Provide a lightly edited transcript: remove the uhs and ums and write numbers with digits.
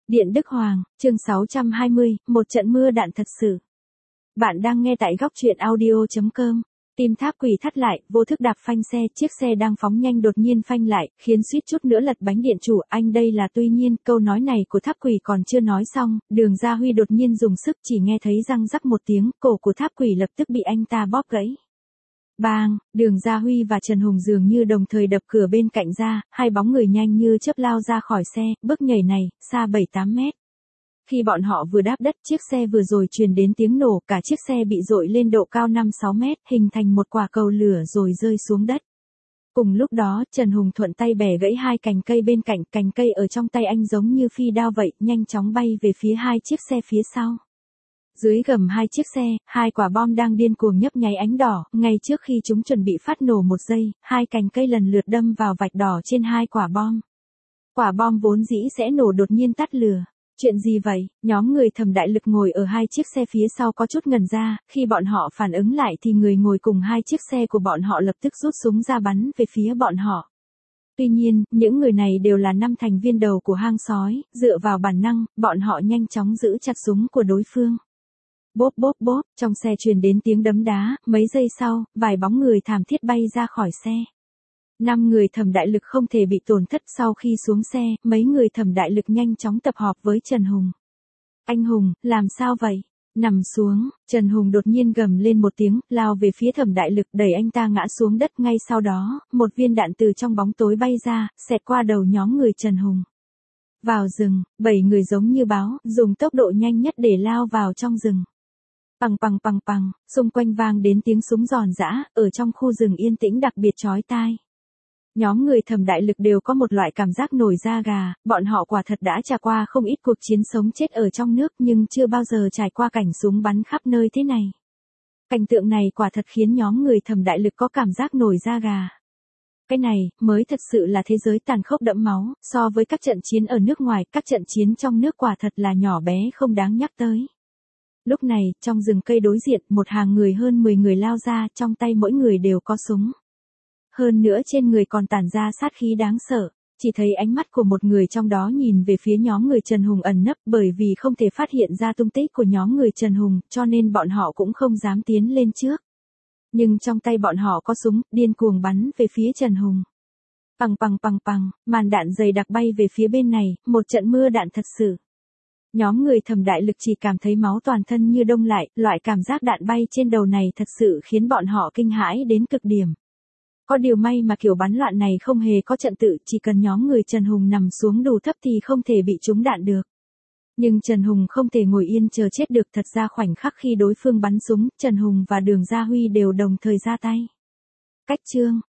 Điện Đức Hoàng, chương 620, một trận mưa đạn thật sự. Bạn đang nghe tại góc truyện audio.com. Tim tháp quỳ thắt lại, vô thức đạp phanh xe, chiếc xe đang phóng nhanh đột nhiên phanh lại, khiến suýt chút nữa lật bánh điện chủ. Anh đây là tuy nhiên, câu nói này của tháp quỳ còn chưa nói xong, Đường Gia Huy đột nhiên dùng sức, chỉ nghe thấy răng rắc một tiếng, cổ của tháp quỳ lập tức bị anh ta bóp gãy. Bang, Đường Gia Huy và Trần Hùng dường như đồng thời đập cửa bên cạnh ra, hai bóng người nhanh như chớp lao ra khỏi xe, bước nhảy này, xa 7-8 mét. Khi bọn họ vừa đáp đất, chiếc xe vừa rồi truyền đến tiếng nổ, cả chiếc xe bị dội lên độ cao 5-6 mét, hình thành một quả cầu lửa rồi rơi xuống đất. Cùng lúc đó, Trần Hùng thuận tay bẻ gãy hai cành cây bên cạnh, cành cây ở trong tay anh giống như phi đao vậy, nhanh chóng bay về phía hai chiếc xe phía sau. Dưới gầm hai chiếc xe, hai quả bom đang điên cuồng nhấp nháy ánh đỏ, ngay trước khi chúng chuẩn bị phát nổ một giây, hai cành cây lần lượt đâm vào vạch đỏ trên hai quả bom. Quả bom vốn dĩ sẽ nổ đột nhiên tắt lửa. Chuyện gì vậy? Nhóm người Thẩm Đại Lực ngồi ở hai chiếc xe phía sau có chút ngần ra, khi bọn họ phản ứng lại thì người ngồi cùng hai chiếc xe của bọn họ lập tức rút súng ra bắn về phía bọn họ. Tuy nhiên, những người này đều là 5 thành viên đầu của hang sói, dựa vào bản năng, bọn họ nhanh chóng giữ chặt súng của đối phương. Bốp bốp bốp, trong xe truyền đến tiếng đấm đá, mấy giây sau, vài bóng người thảm thiết bay ra khỏi xe. 5 người Thẩm Đại Lực không thể bị tổn thất. Sau khi xuống xe, mấy người Thẩm Đại Lực nhanh chóng tập họp với Trần Hùng. Anh Hùng, làm sao vậy? Nằm xuống, Trần Hùng đột nhiên gầm lên một tiếng, lao về phía Thẩm Đại Lực, đẩy anh ta ngã xuống đất. Ngay sau đó, một viên đạn từ trong bóng tối bay ra, xẹt qua đầu nhóm người Trần Hùng. Vào rừng, 7 người giống như báo, dùng tốc độ nhanh nhất để lao vào trong rừng. Pằng pằng pằng pằng, xung quanh vang đến tiếng súng giòn giã, ở trong khu rừng yên tĩnh đặc biệt chói tai. Nhóm người Thẩm Đại Lực đều có một loại cảm giác nổi da gà, bọn họ quả thật đã trải qua không ít cuộc chiến sống chết ở trong nước nhưng chưa bao giờ trải qua cảnh súng bắn khắp nơi thế này. Cảnh tượng này quả thật khiến nhóm người Thẩm Đại Lực có cảm giác nổi da gà. Cái này, mới thật sự là thế giới tàn khốc đẫm máu, so với các trận chiến ở nước ngoài, các trận chiến trong nước quả thật là nhỏ bé không đáng nhắc tới. Lúc này, trong rừng cây đối diện, một hàng người hơn 10 người lao ra, trong tay mỗi người đều có súng. Hơn nữa trên người còn tản ra sát khí đáng sợ, chỉ thấy ánh mắt của một người trong đó nhìn về phía nhóm người Trần Hùng ẩn nấp, bởi vì không thể phát hiện ra tung tích của nhóm người Trần Hùng, cho nên bọn họ cũng không dám tiến lên trước. Nhưng trong tay bọn họ có súng, điên cuồng bắn về phía Trần Hùng. Pằng pằng pằng pằng, màn đạn dày đặc bay về phía bên này, một trận mưa đạn thật sự. Nhóm người Thẩm Đại Lực chỉ cảm thấy máu toàn thân như đông lại, loại cảm giác đạn bay trên đầu này thật sự khiến bọn họ kinh hãi đến cực điểm. Có điều may mà kiểu bắn loạn này không hề có trận tự, chỉ cần nhóm người Trần Hùng nằm xuống đủ thấp thì không thể bị trúng đạn được. Nhưng Trần Hùng không thể ngồi yên chờ chết được, thật ra khoảnh khắc khi đối phương bắn súng, Trần Hùng và Đường Gia Huy đều đồng thời ra tay. Cách chương,